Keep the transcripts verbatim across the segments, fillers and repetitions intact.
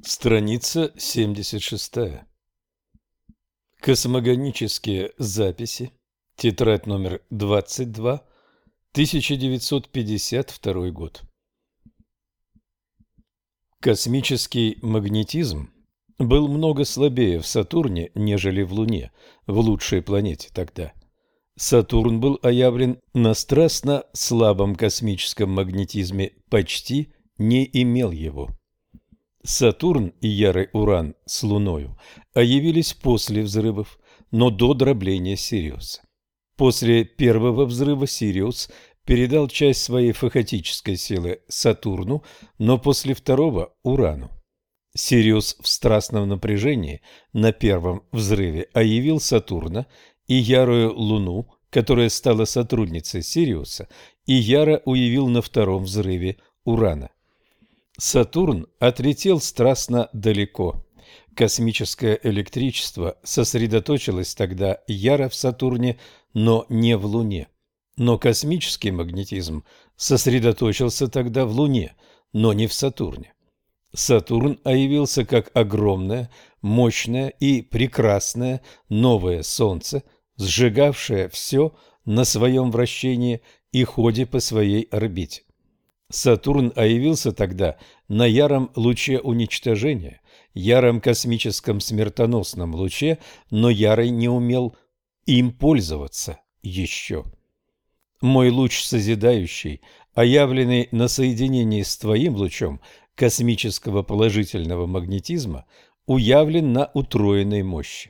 Страница семьдесят шесть. Космогонические записи. Тетрадь номер двадцать два. тысяча девятьсот пятьдесят второй год. Космический магнетизм был много слабее в Сатурне, нежели в Луне, в лучшей планете тогда. Сатурн был оявлен на страстно слабом космическом магнетизме, почти не имел его. Сатурн и ярый Уран с Луною явились после взрывов, но до дробления Сириуса. После первого взрыва Сириус передал часть своей фахотической силы Сатурну, но после второго – Урану. Сириус в страстном напряжении на первом взрыве оявил Сатурна и ярую Луну, которая стала сотрудницей Сириуса, и яро уявил на втором взрыве Урана. Сатурн отлетел страстно далеко. Космическое электричество сосредоточилось тогда яро в Сатурне, но не в Луне. Но космический магнетизм сосредоточился тогда в Луне, но не в Сатурне. Сатурн явился как огромное, мощное и прекрасное новое Солнце, сжигавшее все на своем вращении и ходе по своей орбите. Сатурн явился тогда на яром луче уничтожения, яром космическом смертоносном луче, но ярый не умел им пользоваться еще. Мой луч созидающий, оявленный на соединении с твоим лучом космического положительного магнетизма, уявлен на утроенной мощи.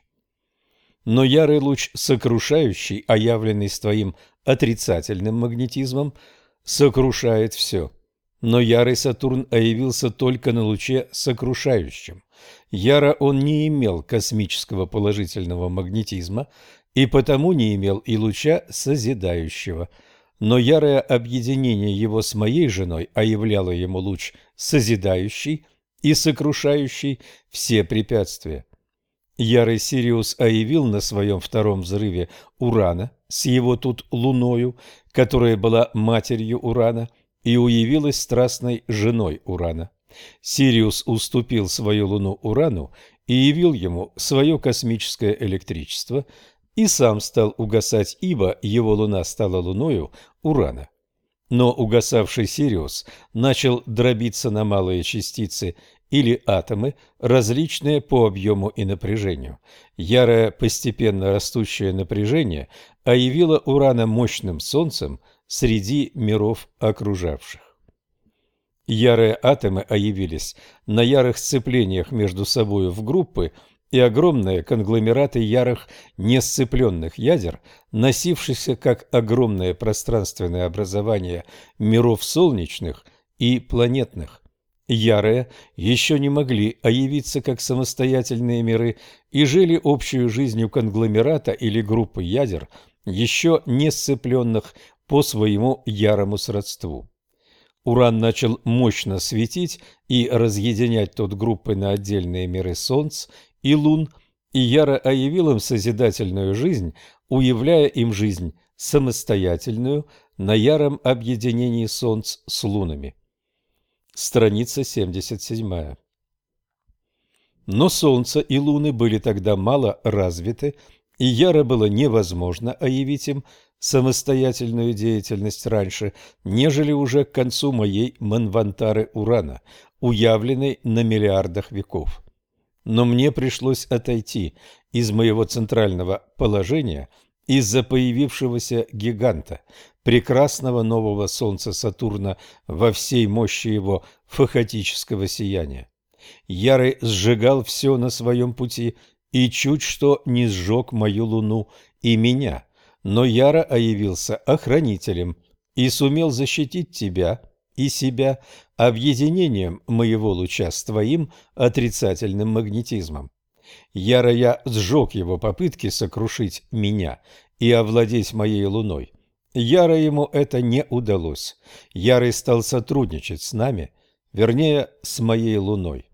Но ярый луч сокрушающий, оявленный с твоим отрицательным магнетизмом, сокрушает все. Но ярый Сатурн явился только на луче сокрушающем. Яро он не имел космического положительного магнетизма и потому не имел и луча созидающего. Но ярое объединение его с моей женой оявляло ему луч созидающий и сокрушающий все препятствия. Ярый Сириус оявил на своем втором взрыве Урана с его тут луною, которая была матерью Урана, и уявилась страстной женой Урана. Сириус уступил свою луну Урану и явил ему свое космическое электричество, и сам стал угасать, ибо его луна стала луною Урана. Но угасавший Сириус начал дробиться на малые частицы или атомы, различные по объему и напряжению. Ярое постепенно растущее напряжение оявило Урана мощным Солнцем среди миров окружавших. Ярые атомы оявились на ярых сцеплениях между собою в группы, и огромные конгломераты ярых несцепленных ядер, носившихся как огромное пространственное образование миров солнечных и планетных. Ярые еще не могли оявиться как самостоятельные миры и жили общей жизнью конгломерата или группы ядер, еще не сцепленных по своему ярому сродству. Уран начал мощно светить и разъединять тут группы на отдельные миры Солнц и Лун, и яро оявил им созидательную жизнь, уявляя им жизнь самостоятельную на яром объединении Солнц с Лунами. Страница семьдесят семь. Но Солнце и Луны были тогда мало развиты, и яро было невозможно оявить им самостоятельную деятельность раньше, нежели уже к концу моей Манвантары Урана, уявленной на миллиардах веков. Но мне пришлось отойти из моего центрального положения из-за появившегося гиганта, прекрасного нового Солнца Сатурна во всей мощи его фахотического сияния. Ярый сжигал все на своем пути и чуть что не сжег мою Луну и меня, но яро явился охранителем и сумел защитить тебя и себя объединением моего луча с твоим отрицательным магнетизмом. Яро я сжег его попытки сокрушить меня и овладеть моей луной. Яро ему это не удалось. Ярый стал сотрудничать с нами, вернее, с моей луной.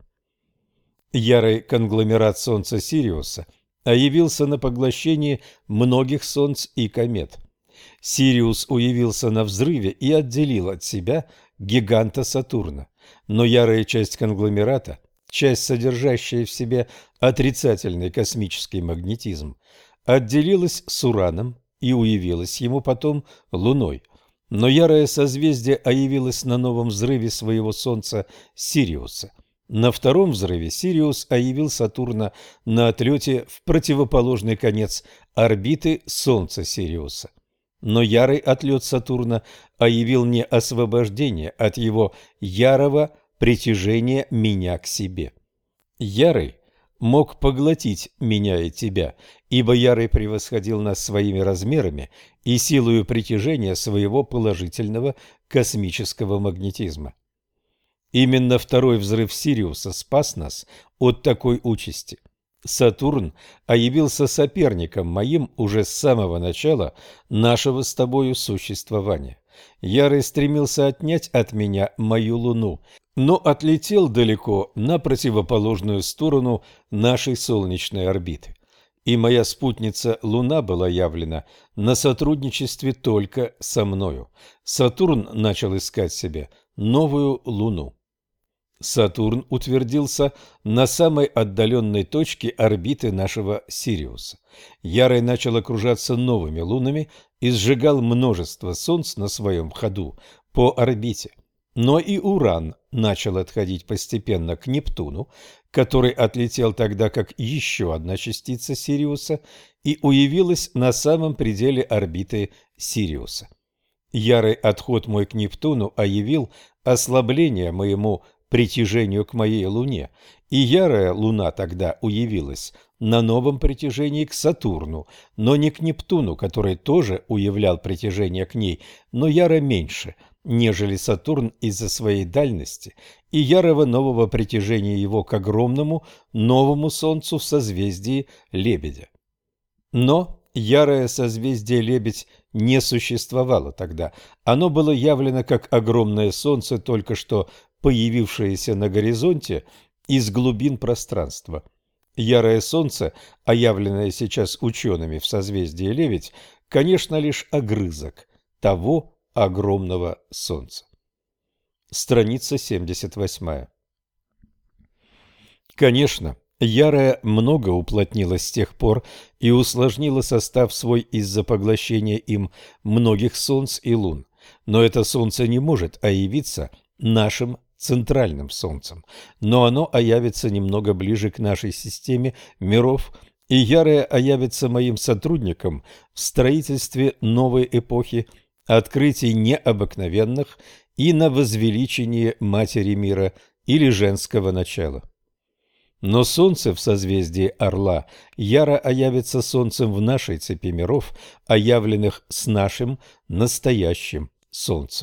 Ярый конгломерат Солнца Сириуса явился на поглощении многих Солнц и комет. Сириус уявился на взрыве и отделил от себя гиганта Сатурна, но ярая часть конгломерата часть, содержащая в себе отрицательный космический магнетизм, отделилась с Ураном и уявилась ему потом Луной. Но ярое созвездие оявилось на новом взрыве своего Солнца Сириуса. На втором взрыве Сириус оявил Сатурна на отлете в противоположный конец орбиты Солнца Сириуса. Но ярый отлет Сатурна оявил не освобождение от его ярого притяжения меня к себе. Ярый мог поглотить меня и тебя, ибо ярый превосходил нас своими размерами и силою притяжения своего положительного космического магнетизма. Именно второй взрыв Сириуса спас нас от такой участи. Сатурн оявился соперником моим уже с самого начала нашего с тобою существования. Ярый стремился отнять от меня мою Луну, но отлетел далеко на противоположную сторону нашей солнечной орбиты. И моя спутница Луна была явлена на сотрудничестве только со мною. Сатурн начал искать себе новую Луну. Сатурн утвердился на самой отдаленной точке орбиты нашего Сириуса. Ярый начал окружаться новыми лунами и сжигал множество солнц на своем ходу по орбите. Но и Уран начал отходить постепенно к Нептуну, который отлетел тогда как еще одна частица Сириуса и уявилась на самом пределе орбиты Сириуса. Ярый отход мой к Нептуну оявил ослабление моему притяжению к моей Луне, и ярая Луна тогда уявилась на новом притяжении к Сатурну, но не к Нептуну, который тоже уявлял притяжение к ней, но яро меньше, нежели Сатурн из-за своей дальности и ярого нового притяжения его к огромному новому Солнцу в созвездии Лебедя. Но ярое созвездие Лебедь не существовало тогда, оно было явлено как огромное Солнце, только что появившееся на горизонте из глубин пространства. Ярое Солнце, оявленное сейчас учеными в созвездии Лебедь, конечно, лишь огрызок того огромного Солнца. Страница семьдесят восемь. Конечно, ярое много уплотнилось с тех пор и усложнило состав свой из-за поглощения им многих Солнц и Лун, но это Солнце не может оявиться нашим центральным Солнцем, но оно оявится немного ближе к нашей системе миров, и ярое оявится моим сотрудником в строительстве новой эпохи, открытий необыкновенных и на возвеличение Матери мира или женского начала. Но Солнце в созвездии Орла яро оявится Солнцем в нашей цепи миров, оявленных с нашим настоящим Солнцем.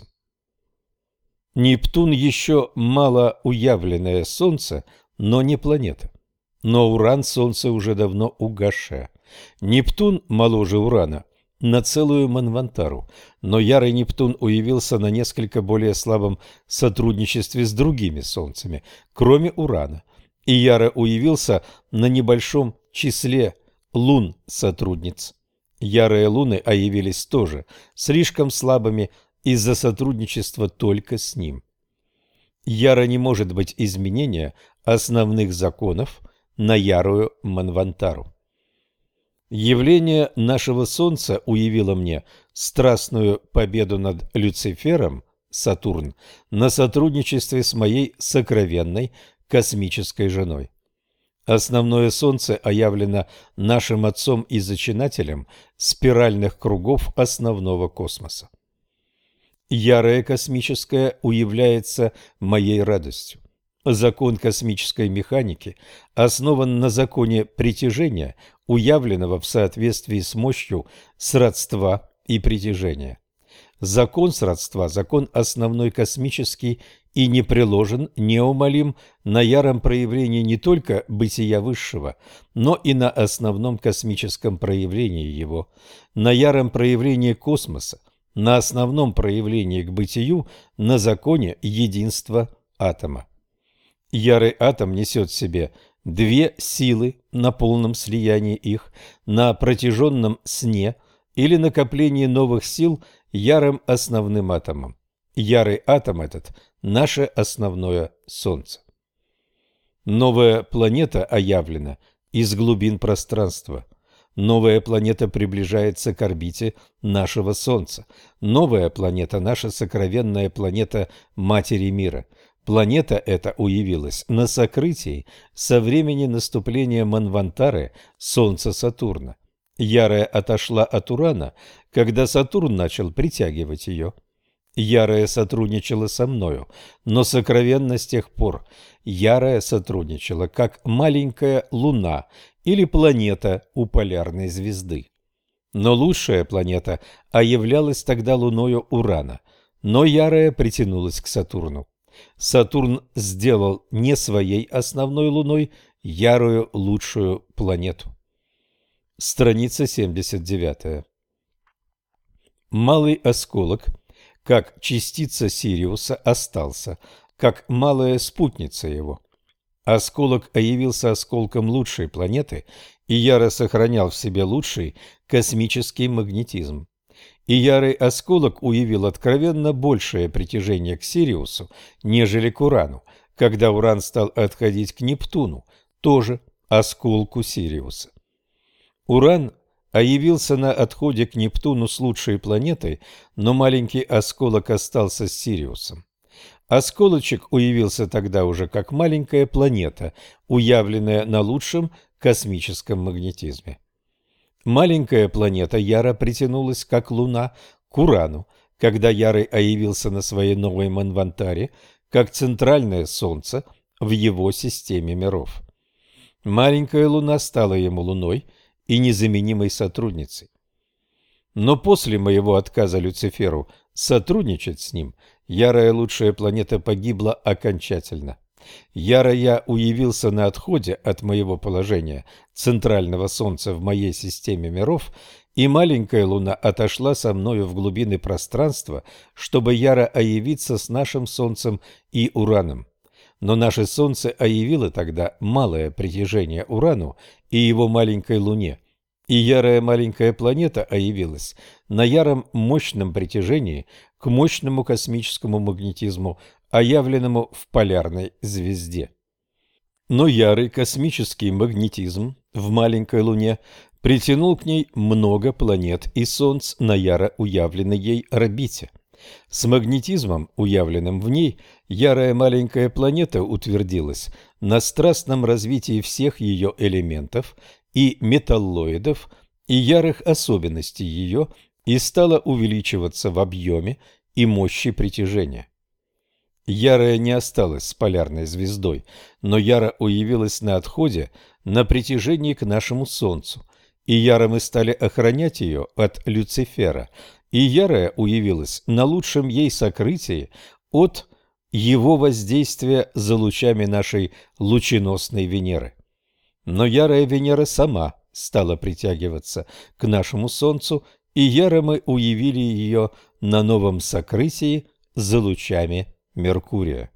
Нептун еще мало уявленное Солнце, но не планета. Но Уран – Солнце уже давно угасшее. Нептун моложе Урана на целую Манвантару, но ярый Нептун уявился на несколько более слабом сотрудничестве с другими Солнцами, кроме Урана, и яро уявился на небольшом числе лун-сотрудниц. Ярые луны оявились тоже слишком слабыми из-за сотрудничества только с ним. Яро не может быть изменения основных законов на ярую Манвантару. Явление нашего Солнца уявило мне страстную победу над Люцифером, Сатурн, на сотрудничестве с моей сокровенной космической женой. Основное Солнце оявлено нашим Отцом и Зачинателем спиральных кругов основного космоса. Ярое космическое уявляется моей радостью. Закон космической механики основан на законе притяжения, уявленного в соответствии с мощью сродства и притяжения. Закон сродства – закон основной космический и не приложен, неумолим на яром проявлении не только бытия высшего, но и на основном космическом проявлении его, на яром проявлении космоса, на основном проявлении к бытию, на законе единства атома. Ярый атом несет в себе две силы на полном слиянии их, на протяженном сне или накоплении новых сил ярым основным атомом. Ярый атом этот – наше основное Солнце. Новая планета оявлена из глубин пространства. Новая планета приближается к орбите нашего Солнца. Новая планета – наша сокровенная планета Матери Мира. Планета эта уявилась на сокрытии со времени наступления Манвантары Солнца Сатурна. Ярая отошла от Урана, когда Сатурн начал притягивать ее. Ярая сотрудничала со мною, но сокровенно с тех пор. Ярая сотрудничала, как маленькая луна или планета у полярной звезды. Но лучшая планета оявлялась тогда луною Урана, но Ярая притянулась к Сатурну. Сатурн сделал не своей основной луной ярую лучшую планету. Страница семьдесят девять. Малый осколок, как частица Сириуса, остался, как малая спутница его. Осколок явился осколком лучшей планеты и яро сохранял в себе лучший космический магнетизм. И ярый осколок уявил откровенно большее притяжение к Сириусу, нежели к Урану, когда Уран стал отходить к Нептуну, тоже осколку Сириуса. Уран явился на отходе к Нептуну с лучшей планетой, но маленький осколок остался с Сириусом. Осколочек уявился тогда уже как маленькая планета, уявленная на лучшем космическом магнетизме. Маленькая планета яро притянулась, как Луна, к Урану, когда Ярый явился на своей новой Манвантаре, как центральное Солнце в его системе миров. Маленькая Луна стала ему Луной и незаменимой сотрудницей. Но после моего отказа Люциферу сотрудничать с ним, ярая лучшая планета погибла окончательно. Яро я уявился на отходе от моего положения центрального Солнца в моей системе миров, и маленькая Луна отошла со мною в глубины пространства, чтобы яро оявиться с нашим Солнцем и Ураном. Но наше Солнце оявило тогда малое притяжение Урану и его маленькой Луне, и ярая маленькая планета оявилась на яром мощном притяжении к мощному космическому магнетизму, оявленному в полярной звезде. Но ярый космический магнетизм в маленькой Луне притянул к ней много планет и Солнц на яро уявленной ей орбите. С магнетизмом, уявленным в ней, ярая маленькая планета утвердилась на страстном развитии всех ее элементов и металлоидов и ярых особенностей ее и стала увеличиваться в объеме и мощи притяжения. Ярая не осталась с полярной звездой, но яро уявилась на отходе на притяжении к нашему Солнцу, и яро мы стали охранять ее от Люцифера, и ярая уявилась на лучшем ей сокрытии от его воздействия за лучами нашей лученосной Венеры. Но ярая Венера сама стала притягиваться к нашему Солнцу, и яро мы уявили ее на новом сокрытии за лучами Меркурия.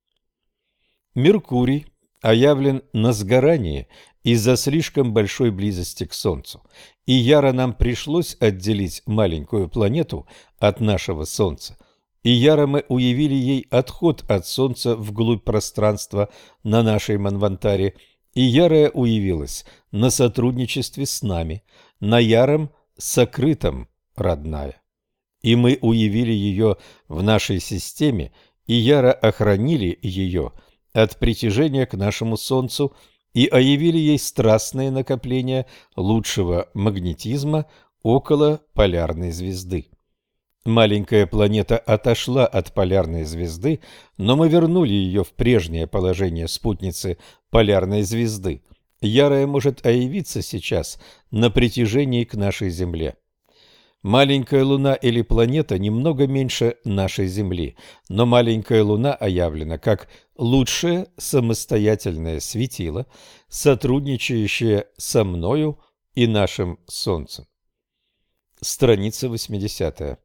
Меркурий оявлен на сгорании из-за слишком большой близости к Солнцу, и яро нам пришлось отделить маленькую планету от нашего Солнца, и яро мы уявили ей отход от Солнца вглубь пространства на нашей Манвантаре, и ярая уявилась на сотрудничестве с нами, на яром сокрытом, родная. И мы уявили ее в нашей системе, и яро охранили ее от притяжения к нашему Солнцу и оявили ей страстное накопление лучшего магнетизма около полярной звезды. Маленькая планета отошла от полярной звезды, но мы вернули ее в прежнее положение спутницы полярной звезды. Ярая может оявиться сейчас на притяжении к нашей Земле. Маленькая Луна или планета немного меньше нашей Земли, но маленькая Луна оявлена как лучшее самостоятельное светило, сотрудничающее со мною и нашим Солнцем. Страница восьмидесятая.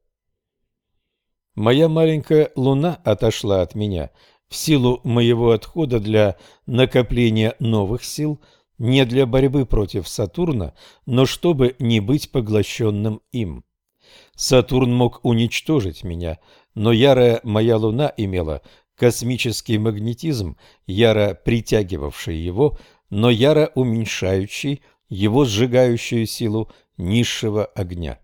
Моя маленькая Луна отошла от меня в силу моего отхода для накопления новых сил, не для борьбы против Сатурна, но чтобы не быть поглощенным им. Сатурн мог уничтожить меня, но ярая моя Луна имела космический магнетизм, яро притягивавший его, но яро уменьшающий его сжигающую силу низшего огня.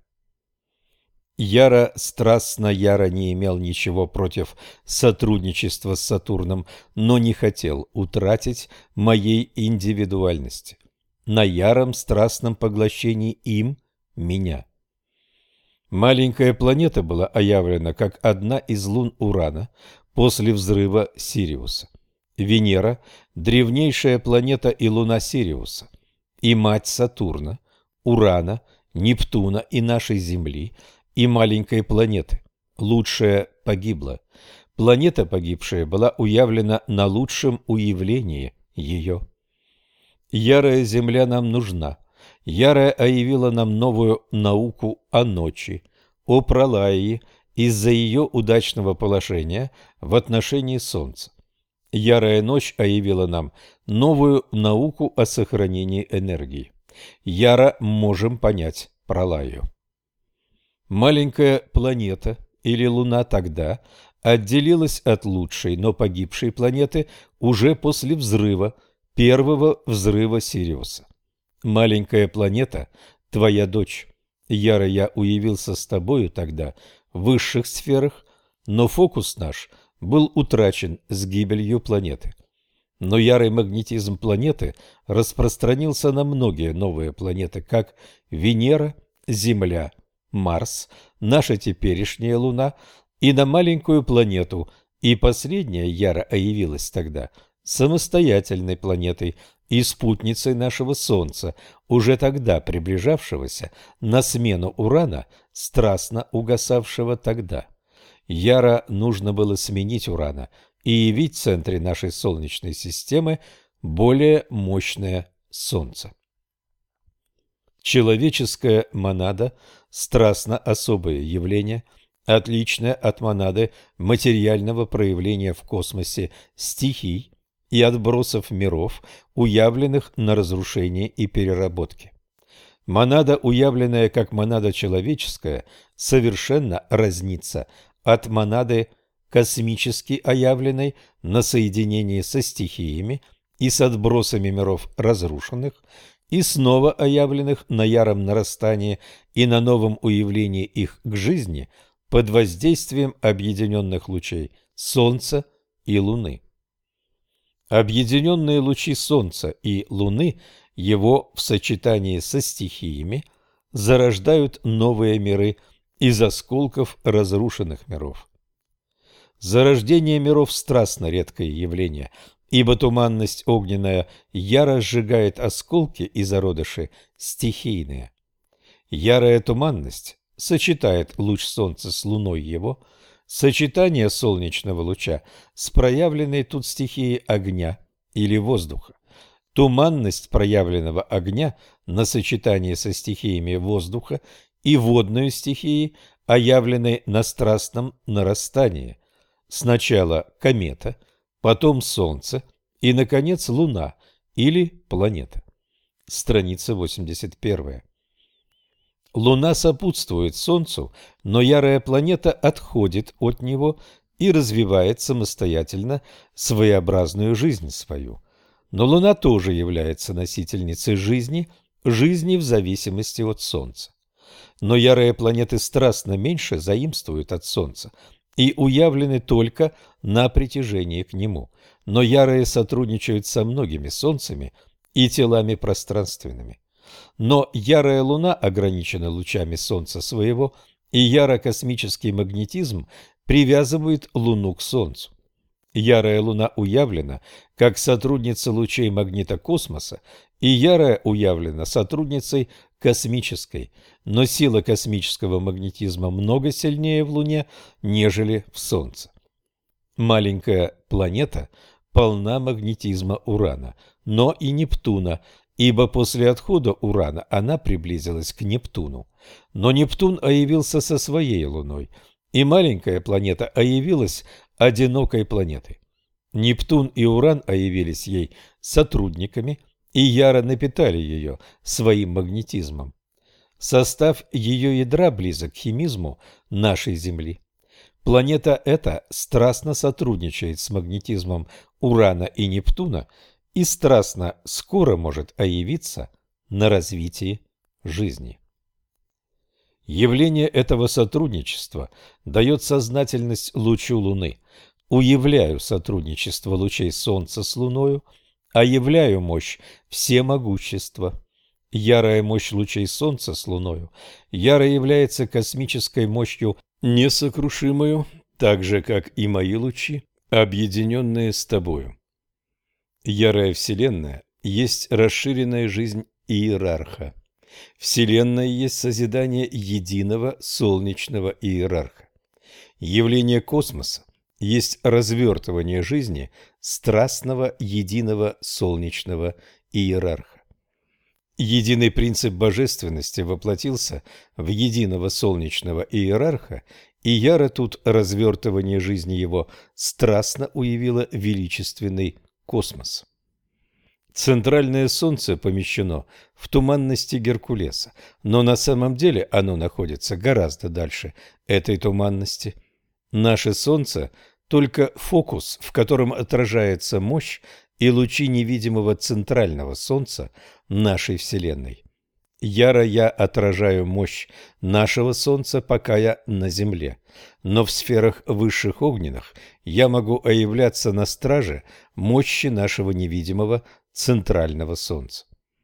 Яро страстно яро не имел ничего против сотрудничества с Сатурном, но не хотел утратить моей индивидуальности на яром страстном поглощении им меня. Маленькая планета была оявлена как одна из лун Урана после взрыва Сириуса. Венера – древнейшая планета и луна Сириуса, и мать Сатурна, Урана, Нептуна и нашей Земли, и маленькой планеты. Лучшая погибла. Планета погибшая была уявлена на лучшем уявлении ее. Ярая Земля нам нужна. Ярая оявила нам новую науку о ночи, о пралаи, из-за ее удачного положения в отношении Солнца. Ярая ночь оявила нам новую науку о сохранении энергии. Яро можем понять пралаю. Маленькая планета или Луна тогда отделилась от лучшей, но погибшей планеты уже после взрыва, первого взрыва Сириуса. Маленькая планета – твоя дочь. Яро я уявился с тобою тогда в высших сферах, но фокус наш был утрачен с гибелью планеты. Но ярый магнетизм планеты распространился на многие новые планеты, как Венера, Земля, Марс, наша теперешняя Луна и на маленькую планету, и последняя яро явилась тогда самостоятельной планетой и спутницей нашего Солнца, уже тогда приближавшегося на смену Урана, страстно угасавшего тогда. Яро нужно было сменить Урана и явить в центре нашей Солнечной системы более мощное Солнце. Человеческая монада – страстно особое явление, отличное от монады материального проявления в космосе стихий и отбросов миров, уявленных на разрушение и переработке. Монада, уявленная как монада человеческая, совершенно разнится от монады космически оявленной на соединении со стихиями и с отбросами миров разрушенных, и снова оявленных на яром нарастании и на новом уявлении их к жизни под воздействием объединенных лучей Солнца и Луны. Объединенные лучи Солнца и Луны его в сочетании со стихиями зарождают новые миры из осколков разрушенных миров. Зарождение миров – страстно редкое явление, ибо туманность огненная яро сжигает осколки и зародыши стихийные. Ярая туманность сочетает луч Солнца с Луной его, сочетание солнечного луча с проявленной тут стихией огня или воздуха. Туманность проявленного огня на сочетание со стихиями воздуха и водной стихией, оявленной на страстном нарастании. Сначала комета, потом Солнце и, наконец, Луна или планета. Страница восемьдесят первая. Луна сопутствует Солнцу, но ярая планета отходит от него и развивает самостоятельно своеобразную жизнь свою. Но Луна тоже является носительницей жизни, жизни в зависимости от Солнца. Но ярые планеты страстно меньше заимствуют от Солнца и уявлены только на притяжении к нему, но ярые сотрудничают со многими Солнцами и телами пространственными. Но ярая Луна ограничена лучами Солнца своего, и ярокосмический магнетизм привязывает Луну к Солнцу. Ярая Луна уявлена как сотрудница лучей магнита космоса, и ярая уявлена сотрудницей космической, но сила космического магнетизма много сильнее в Луне, нежели в Солнце. Маленькая планета полна магнетизма Урана, но и Нептуна, ибо после отхода Урана она приблизилась к Нептуну. Но Нептун оявился со своей Луной, и маленькая планета оявилась одинокой планетой. Нептун и Уран оявились ей сотрудниками и яро напитали ее своим магнетизмом. Состав ее ядра близок к химизму нашей Земли. Планета эта страстно сотрудничает с магнетизмом Урана и Нептуна и страстно скоро может оявиться на развитии жизни. Явление этого сотрудничества дает сознательность лучу Луны. Уявляю сотрудничество лучей Солнца с Луною, а являю мощь всемогущества. Ярая мощь лучей Солнца с Луною яро является космической мощью несокрушимою, так же, как и мои лучи, объединенные с тобою. Ярая Вселенная есть расширенная жизнь иерарха. Вселенная есть созидание единого солнечного иерарха. Явление космоса есть развертывание жизни страстного единого солнечного иерарха. Единый принцип божественности воплотился в единого солнечного иерарха, и яро тут развертывание жизни его страстно уявило величественный космос. Центральное Солнце помещено в туманности Геркулеса, но на самом деле оно находится гораздо дальше этой туманности. Наше Солнце – только фокус, в котором отражается мощь и лучи невидимого центрального Солнца нашей Вселенной. Яро я отражаю мощь нашего Солнца, пока я на Земле, но в сферах высших огненных я могу оявляться на страже мощи нашего невидимого центрального Солнца.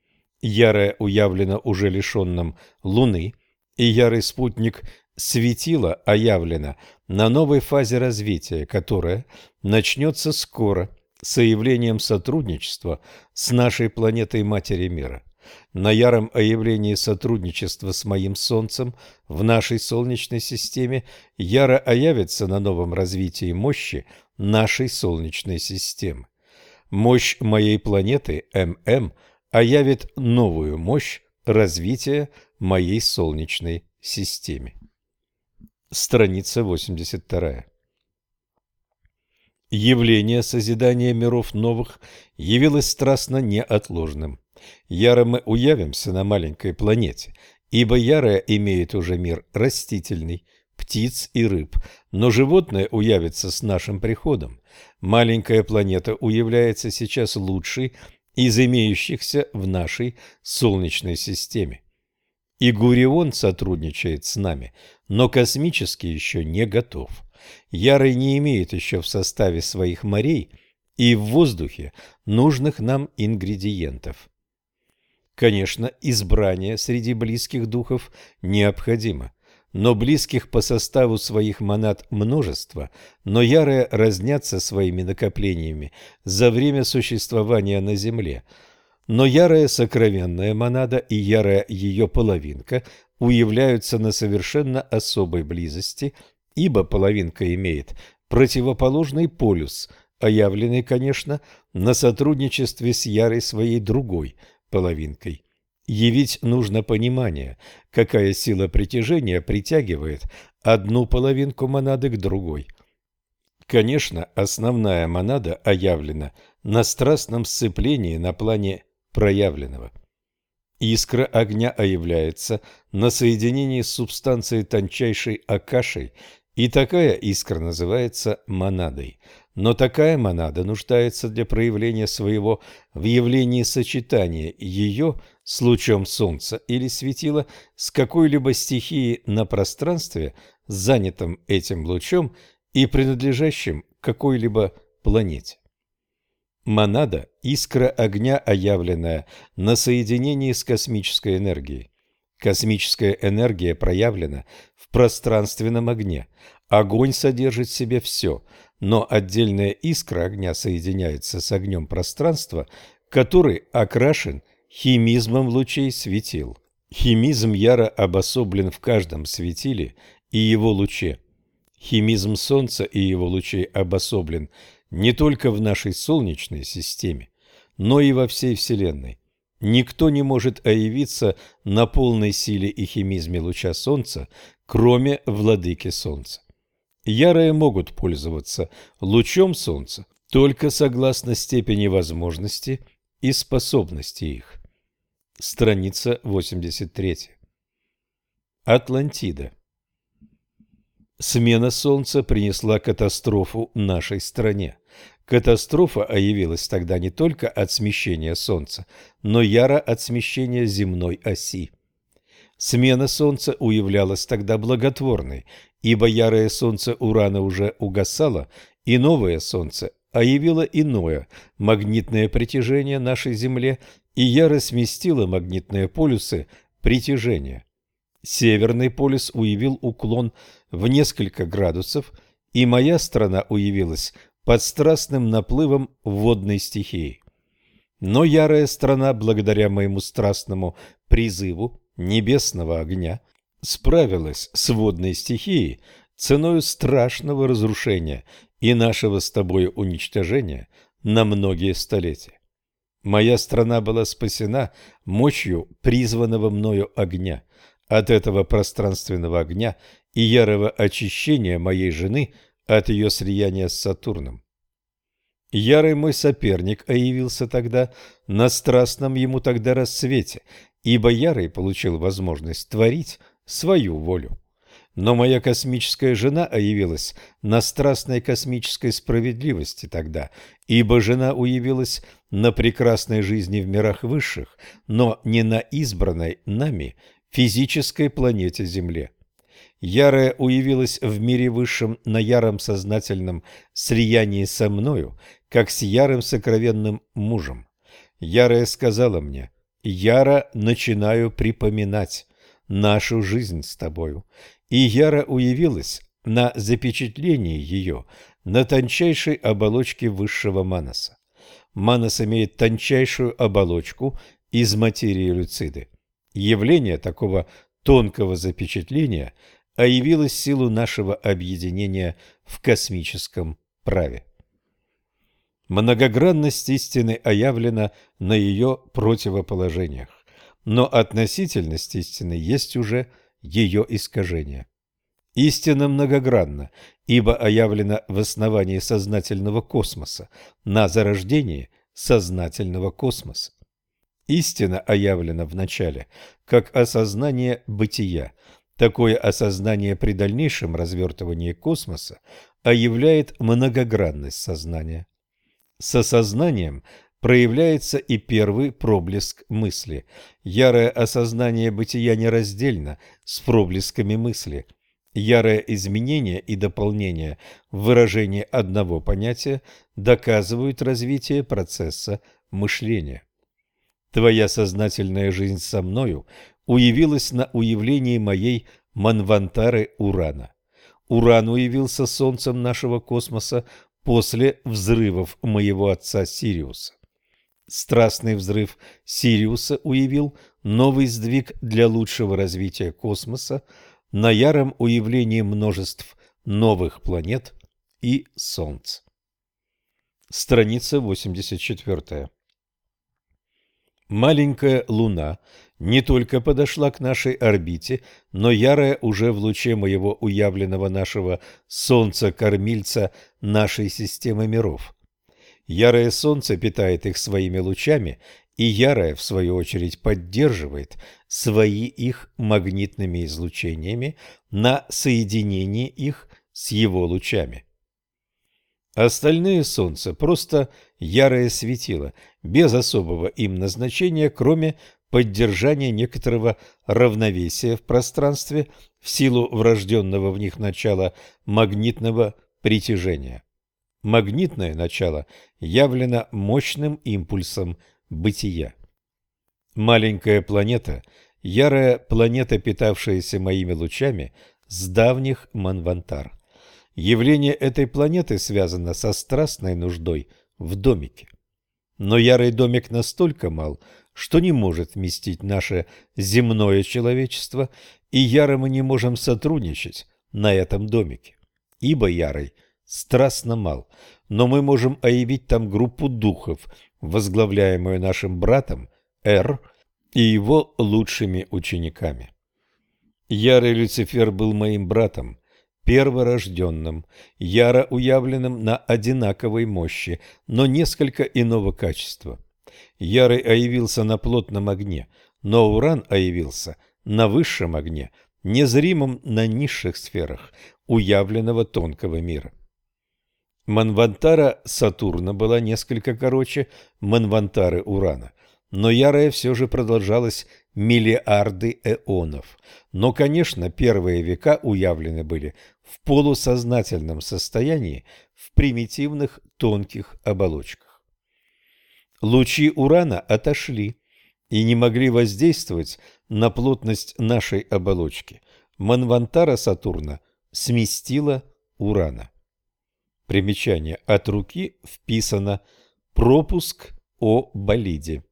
Ярое уявлено уже лишенным Луны, и ярый спутник светила оявлено на новой фазе развития, которая начнется скоро с явлением сотрудничества с нашей планетой Матери Мира. На яром оявлении сотрудничества с моим Солнцем в нашей Солнечной системе яро оявится на новом развитии мощи нашей Солнечной системы. Мощь моей планеты ММ оявит новую мощь развития моей Солнечной системе. Страница восемьдесят два. Явление созидания миров новых явилось страстно неотложным. Яро мы уявимся на маленькой планете, ибо ярое имеет уже мир растительный, птиц и рыб, но животное уявится с нашим приходом. Маленькая планета уявляется сейчас лучшей из имеющихся в нашей Солнечной системе. И Гурион сотрудничает с нами, но космически еще не готов. Ярый не имеет еще в составе своих морей и в воздухе нужных нам ингредиентов. Конечно, избрание среди близких духов необходимо, но близких по составу своих монад множество, но ярые разнятся своими накоплениями за время существования на Земле. Но ярая сокровенная монада и ярая ее половинка уявляются на совершенно особой близости, ибо половинка имеет противоположный полюс, оявленный, конечно, на сотрудничестве с ярой своей другой половинкой. Явить нужно понимание, какая сила притяжения притягивает одну половинку монады к другой. Конечно, основная монада оявлена на страстном сцеплении на плане проявленного. Искра огня оявляется на соединении с субстанцией тончайшей акашей, и такая искра называется монадой. Но такая монада нуждается для проявления своего в явлении сочетания ее с лучом солнца или светила с какой-либо стихией на пространстве, занятым этим лучом и принадлежащим какой-либо планете. Монада – искра огня, оявленная на соединении с космической энергией. Космическая энергия проявлена в пространственном огне. Огонь содержит в себе все, но отдельная искра огня соединяется с огнем пространства, который окрашен химизмом лучей светил. Химизм яро обособлен в каждом светиле и его луче. Химизм Солнца и его лучей обособлен не только в нашей Солнечной системе, но и во всей Вселенной. Никто не может оявиться на полной силе и химизме луча Солнца, кроме владыки Солнца. Ярые могут пользоваться лучом Солнца только согласно степени возможности и способности их. Страница восемьдесят три. Атлантида. Смена Солнца принесла катастрофу нашей стране. Катастрофа явилась тогда не только от смещения Солнца, но яро от смещения земной оси. Смена Солнца уявлялась тогда благотворной, ибо ярое Солнце Урана уже угасало, и новое Солнце оявило иное магнитное притяжение нашей Земле и яро сместило магнитные полюсы притяжения. Северный полюс уявил уклон в несколько градусов, и моя страна уявилась под страстным наплывом водной стихии. Но ярая страна, благодаря моему страстному призыву небесного огня, справилась с водной стихией ценою страшного разрушения и нашего с тобой уничтожения на многие столетия. Моя страна была спасена мощью призванного мною огня. От этого пространственного огня и ярого очищения моей жены от ее слияния с Сатурном. Ярый мой соперник явился тогда на страстном ему тогда рассвете, ибо Ярый получил возможность творить свою волю. Но моя космическая жена явилась на страстной космической справедливости тогда, ибо жена уявилась на прекрасной жизни в мирах высших, но не на избранной нами физической планете Земле. Ярая уявилась в мире высшем на яром сознательном слиянии со мною, как с ярым сокровенным мужем. Ярая сказала мне: «Яро начинаю припоминать нашу жизнь с тобою». И яро уявилась на запечатлении ее на тончайшей оболочке высшего Манаса. Манас имеет тончайшую оболочку из материи люциды. Явление такого тонкого запечатления явилось в силу нашего объединения в космическом праве. Многогранность истины оявлена на ее противоположениях, но относительность истины есть уже ее искажение. Истина многогранна, ибо оявлена в основании сознательного космоса, на зарождении сознательного космоса. Истина оявлена в начале, как осознание бытия. Такое осознание при дальнейшем развертывании космоса оявляет многогранность сознания. С осознанием проявляется и первый проблеск мысли. Ярое осознание бытия нераздельно с проблесками мысли. Ярое изменение и дополнение в выражении одного понятия доказывают развитие процесса мышления. Твоя сознательная жизнь со мною уявилась на уявлении моей Манвантары Урана. Уран уявился солнцем нашего космоса после взрывов моего отца Сириуса. Страстный взрыв Сириуса уявил новый сдвиг для лучшего развития космоса на яром уявлении множеств новых планет и Солнц. Страница восемьдесят четыре. Маленькая Луна не только подошла к нашей орбите, но ярая уже в луче моего уявленного нашего Солнца-кормильца нашей системы миров. Ярое Солнце питает их своими лучами, и ярое, в свою очередь, поддерживает свои их магнитными излучениями на соединение их с его лучами. Остальные Солнца просто ярое светило, без особого им назначения, кроме поддержания некоторого равновесия в пространстве в силу врожденного в них начала магнитного притяжения. Магнитное начало явлено мощным импульсом бытия. Маленькая планета, ярая планета, питавшаяся моими лучами с давних Манвантар. Явление этой планеты связано со страстной нуждой в домике. Но ярый домик настолько мал, что не может вместить наше земное человечество, и яро мы не можем сотрудничать на этом домике, ибо ярый страстно мал, но мы можем оявить там группу духов, возглавляемую нашим братом Р и его лучшими учениками. Ярый Люцифер был моим братом, перворожденным, яро уявленным на одинаковой мощи, но несколько иного качества. Ярый оявился на плотном огне, но Уран оявился на высшем огне, незримым на низших сферах уявленного тонкого мира. Манвантара Сатурна была несколько короче Манвантары Урана, но ярая все же продолжалась миллиарды эонов. Но, конечно, первые века уявлены были в полусознательном состоянии в примитивных тонких оболочках. Лучи Урана отошли и не могли воздействовать на плотность нашей оболочки. Манвантара Сатурна сместила Урана. Примечание: от руки вписано пропуск о болиде.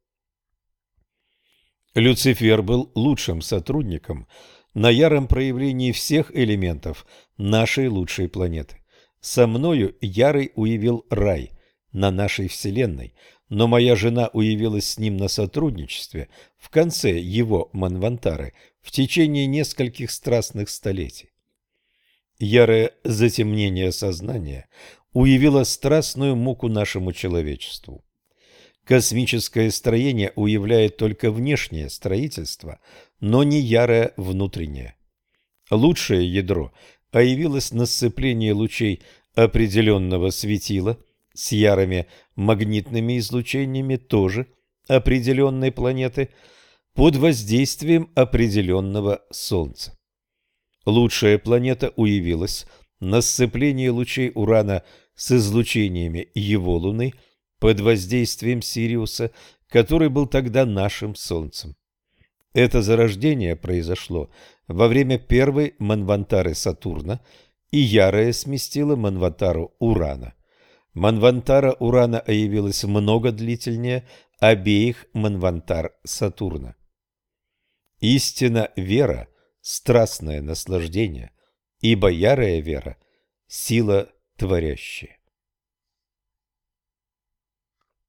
Люцифер был лучшим сотрудником на яром проявлении всех элементов нашей лучшей планеты. Со мною ярый уявил рай на нашей Вселенной, но моя жена уявилась с ним на сотрудничестве в конце его Манвантары в течение нескольких страстных столетий. Ярое затемнение сознания уявило страстную муку нашему человечеству. Космическое строение уявляет только внешнее строительство, но не ярое внутреннее. Лучшее ядро появилось на сцеплении лучей определенного светила с ярыми магнитными излучениями тоже определенной планеты под воздействием определенного Солнца. Лучшая планета уявилась на сцеплении лучей Урана с излучениями его Луны под воздействием Сириуса, который был тогда нашим Солнцем. Это зарождение произошло во время первой Манвантары Сатурна, и ярое сместило Манвантару Урана. Манвантара Урана явилась много длительнее обеих Манвантар Сатурна. Истина вера – страстное наслаждение, ибо ярая вера – сила творящая.